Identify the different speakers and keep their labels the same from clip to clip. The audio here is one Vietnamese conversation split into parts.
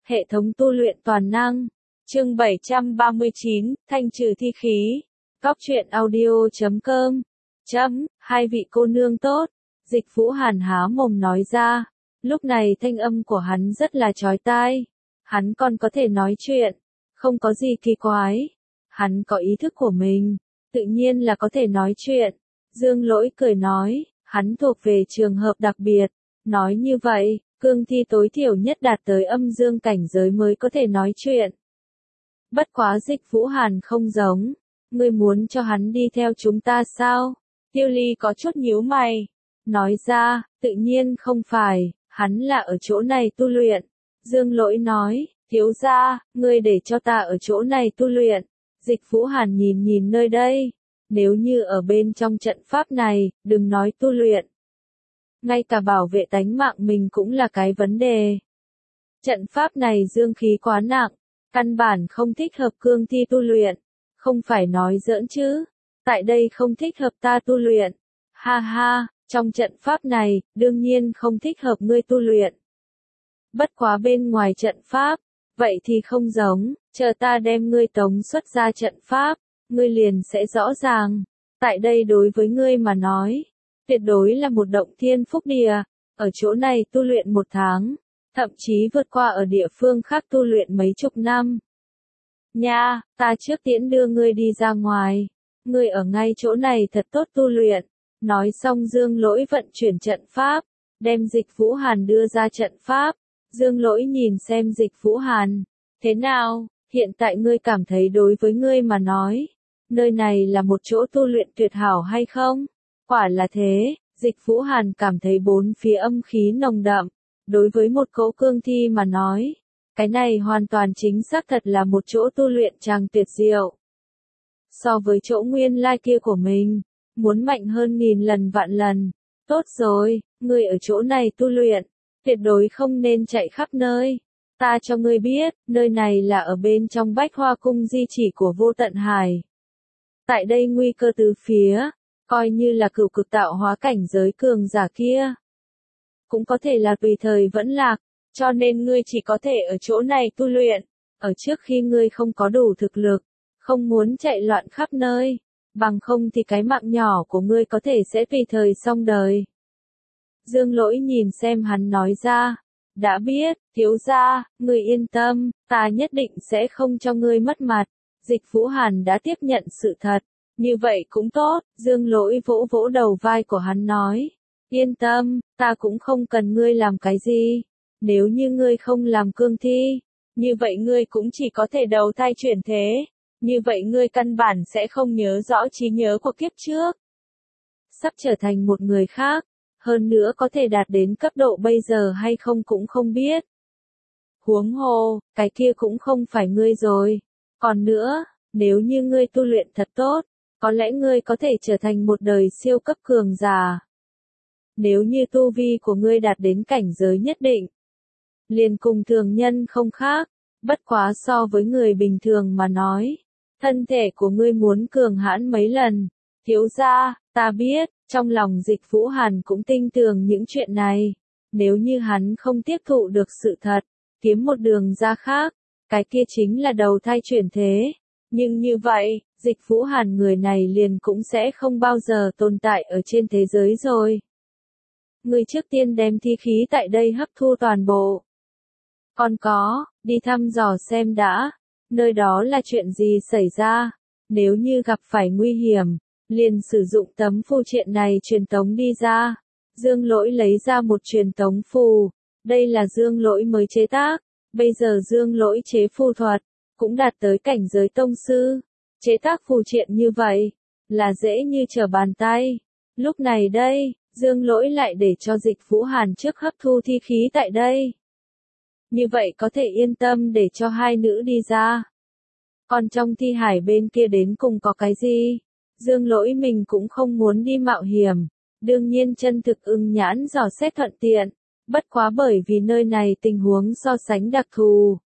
Speaker 1: Hệ thống tu luyện toàn năng. Chương 739, thanh trừ thi khí. Góc truyện audio.com. Hai vị cô nương tốt. Dịch Vũ Hàn há mồm nói ra. Lúc này thanh âm của hắn rất là chói tai. Hắn còn có thể nói chuyện. Không có gì kỳ quái. Hắn có ý thức của mình. Tự nhiên là có thể nói chuyện. Dương Lỗi cười nói. Hắn thuộc về trường hợp đặc biệt. Nói như vậy, cương thi tối thiểu nhất đạt tới âm dương cảnh giới mới có thể nói chuyện. Bất quá Dịch Vũ Hàn không giống. Ngươi muốn cho hắn đi theo chúng ta sao? Tiêu Ly có chút nhíu mày. Nói ra, tự nhiên không phải, hắn là ở chỗ này tu luyện. Dương Lỗi nói, thiếu gia, ngươi để cho ta ở chỗ này tu luyện. Dịch Vũ Hàn nhìn nhìn nơi đây. Nếu như ở bên trong trận pháp này, đừng nói tu luyện. Ngay cả bảo vệ tánh mạng mình cũng là cái vấn đề. Trận pháp này dương khí quá nặng, căn bản không thích hợp cương thi tu luyện. Không phải nói giỡn chứ, tại đây không thích hợp ta tu luyện. Ha ha, trong trận pháp này, đương nhiên không thích hợp ngươi tu luyện. Bất quá bên ngoài trận pháp, vậy thì không giống, chờ ta đem ngươi tống xuất ra trận pháp, ngươi liền sẽ rõ ràng. Tại đây đối với ngươi mà nói, tuyệt đối là một động thiên phúc địa, ở chỗ này tu luyện 1 tháng, thậm chí vượt qua ở địa phương khác tu luyện mấy chục năm. Nha, ta trước tiễn đưa ngươi đi ra ngoài, ngươi ở ngay chỗ này thật tốt tu luyện. Nói xong Dương Lỗi vận chuyển trận pháp, đem Dịch Vũ Hàn đưa ra trận pháp. Dương Lỗi nhìn xem Dịch Vũ Hàn, thế nào, hiện tại ngươi cảm thấy đối với ngươi mà nói, nơi này là một chỗ tu luyện tuyệt hảo hay không? Quả là thế, Dịch Vũ Hàn cảm thấy bốn phía âm khí nồng đậm. Đối với một cỗ cương thi mà nói, cái này hoàn toàn chính xác thật là một chỗ tu luyện tràng tuyệt diệu. So với chỗ nguyên lai kia của mình, muốn mạnh hơn 1000 lần vạn lần. Tốt rồi, ngươi ở chỗ này tu luyện, tuyệt đối không nên chạy khắp nơi. Ta cho ngươi biết, nơi này là ở bên trong Bách Hoa Cung di chỉ của Vô Tận Hải. Tại đây nguy cơ từ phía, coi như là cửu cực tạo hóa cảnh giới cường giả kia. Cũng có thể là tùy thời vẫn lạc, cho nên ngươi chỉ có thể ở chỗ này tu luyện. Ở trước khi ngươi không có đủ thực lực, không muốn chạy loạn khắp nơi, bằng không thì cái mạng nhỏ của ngươi có thể sẽ tùy thời xong đời. Dương Lỗi nhìn xem hắn nói ra, đã biết, thiếu gia, ngươi yên tâm, ta nhất định sẽ không cho ngươi mất mặt. Dịch Vũ Hàn đã tiếp nhận sự thật, như vậy cũng tốt. Dương Lỗi vỗ vỗ đầu vai của hắn nói, yên tâm, ta cũng không cần ngươi làm cái gì. Nếu như ngươi không làm cương thi, như vậy ngươi cũng chỉ có thể đầu thai chuyển thế. Như vậy ngươi căn bản sẽ không nhớ rõ trí nhớ của kiếp trước. Sắp trở thành một người khác, hơn nữa có thể đạt đến cấp độ bây giờ hay không cũng không biết. Huống hồ, cái kia cũng không phải ngươi rồi. Còn nữa, nếu như ngươi tu luyện thật tốt, có lẽ ngươi có thể trở thành một đời siêu cấp cường giả. Nếu như tu vi của ngươi đạt đến cảnh giới nhất định, liền cùng thường nhân không khác, bất quá so với người bình thường mà nói, thân thể của ngươi muốn cường hãn mấy lần. Thiếu gia, ta biết, trong lòng Dịch Vũ Hàn cũng tin tưởng những chuyện này. Nếu như hắn không tiếp thụ được sự thật, kiếm một đường ra khác, cái kia chính là đầu thai chuyển thế. Nhưng như vậy, Dịch Vũ Hàn người này liền cũng sẽ không bao giờ tồn tại ở trên thế giới rồi. Ngươi trước tiên đem thi khí tại đây hấp thu toàn bộ. Còn có, đi thăm dò xem đã, nơi đó là chuyện gì xảy ra. Nếu như gặp phải nguy hiểm, liền sử dụng tấm phù triện này truyền tống đi ra. Dương Lỗi lấy ra một truyền tống phù. Đây là Dương Lỗi mới chế tác. Bây giờ Dương Lỗi chế phù thuật, cũng đạt tới cảnh giới tông sư. Chế tác phù triện như vậy, là dễ như trở bàn tay. Lúc này đây, Dương Lỗi lại để cho Dịch Vũ Hàn trước hấp thu thi khí tại đây. Như vậy có thể yên tâm để cho hai nữ đi ra. Còn trong thi hải bên kia đến cùng có cái gì? Dương Lỗi mình cũng không muốn đi mạo hiểm. Đương nhiên chân thực ưng nhãn dò xét thuận tiện. Bất quá bởi vì nơi này tình huống so sánh đặc thù,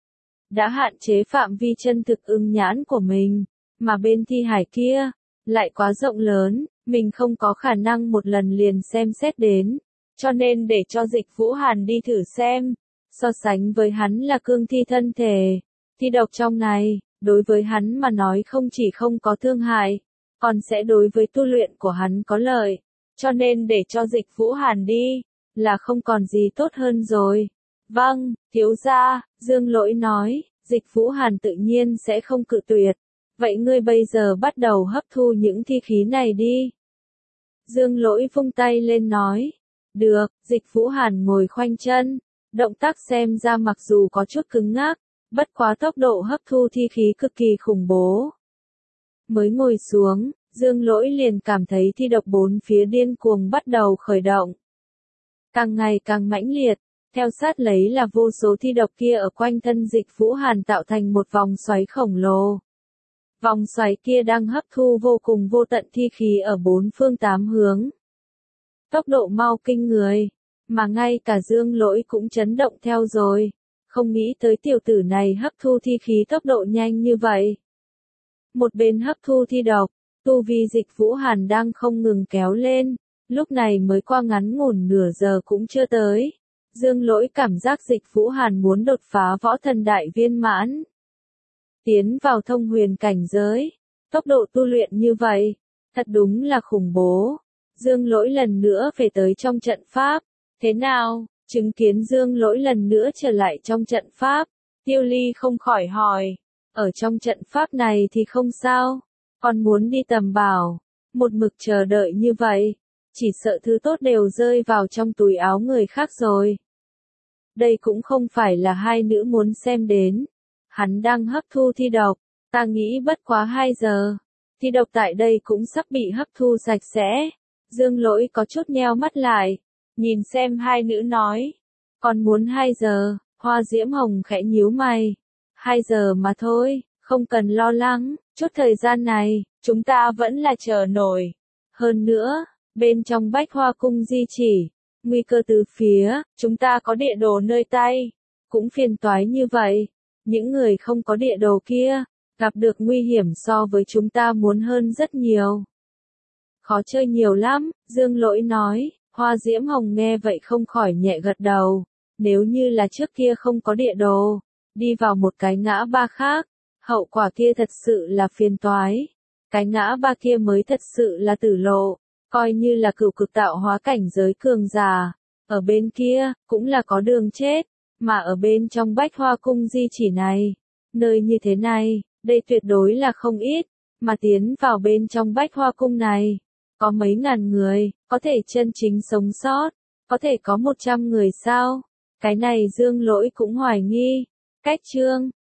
Speaker 1: đã hạn chế phạm vi chân thực ưng nhãn của mình. Mà bên thi hải kia, lại quá rộng lớn, mình không có khả năng một lần liền xem xét đến. Cho nên để cho Dịch Vũ Hàn đi thử xem. so sánh với hắn là cương thi thân thể. Thi độc trong này, đối với hắn mà nói không chỉ không có thương hại, còn sẽ đối với tu luyện của hắn có lợi, cho nên để cho Dịch Vũ Hàn đi, là không còn gì tốt hơn rồi. Vâng, thiếu gia, Dương Lỗi nói, Dịch Vũ Hàn tự nhiên sẽ không cự tuyệt. Vậy ngươi bây giờ bắt đầu hấp thu những thi khí này đi. Dương Lỗi vung tay lên nói. Được, Dịch Vũ Hàn ngồi khoanh chân, động tác xem ra mặc dù có chút cứng ngắc, bất quá tốc độ hấp thu thi khí cực kỳ khủng bố. Mới ngồi xuống, Dương Lỗi liền cảm thấy thi độc bốn phía điên cuồng bắt đầu khởi động. Càng ngày càng mãnh liệt, theo sát lấy là vô số thi độc kia ở quanh thân Dịch Vũ Hàn tạo thành một vòng xoáy khổng lồ. Vòng xoáy kia đang hấp thu vô cùng vô tận thi khí ở bốn phương tám hướng. Tốc độ mau kinh người, mà ngay cả Dương Lỗi cũng chấn động theo rồi, không nghĩ tới tiểu tử này hấp thu thi khí tốc độ nhanh như vậy. Một bên hấp thu thi độc, tu vi Dịch Vũ Hàn đang không ngừng kéo lên, lúc này mới qua ngắn ngủn nửa giờ cũng chưa tới. Dương Lỗi cảm giác Dịch Vũ Hàn muốn đột phá võ thần đại viên mãn, tiến vào thông huyền cảnh giới, tốc độ tu luyện như vậy, thật đúng là khủng bố. Dương Lỗi lần nữa về tới trong trận pháp, thế nào, chứng kiến Dương Lỗi lần nữa trở lại trong trận pháp, Tiêu Ly không khỏi hỏi, ở trong trận pháp này thì không sao, còn muốn đi tầm bảo, một mực chờ đợi như vậy, chỉ sợ thứ tốt đều rơi vào trong túi áo người khác rồi. Đây cũng không phải là hai nữ muốn xem đến. Hắn đang hấp thu thi độc, ta nghĩ bất quá 2 giờ. Thi độc tại đây cũng sắp bị hấp thu sạch sẽ. Dương Lỗi có chút nheo mắt lại, nhìn xem hai nữ nói. Còn muốn 2 giờ, Hoa Diễm Hồng khẽ nhíu mày. 2 giờ mà thôi, không cần lo lắng, chút thời gian này, chúng ta vẫn là chờ nổi. Hơn nữa, bên trong Bách Hoa Cung di chỉ, nguy cơ từ phía, chúng ta có địa đồ nơi tay, cũng phiền toái như vậy. Những người không có địa đồ kia, gặp được nguy hiểm so với chúng ta muốn hơn rất nhiều. Khó chơi nhiều lắm, Dương Lỗi nói, Hoa Diễm Hồng nghe vậy không khỏi nhẹ gật đầu. Nếu như là trước kia không có địa đồ, đi vào một cái ngã ba khác, hậu quả kia thật sự là phiền toái. Cái ngã ba kia mới thật sự là tử lộ, coi như là cửu cực tạo hóa cảnh giới cường giả. Ở bên kia, cũng là có đường chết. Mà ở bên trong Bách Hoa Cung di chỉ này, nơi như thế này, đây tuyệt đối là không ít, mà tiến vào bên trong Bách Hoa Cung này, có mấy ngàn người, có thể chân chính sống sót, có thể có 100 người sao? Cái này Dương Lỗi cũng hoài nghi. Cách chương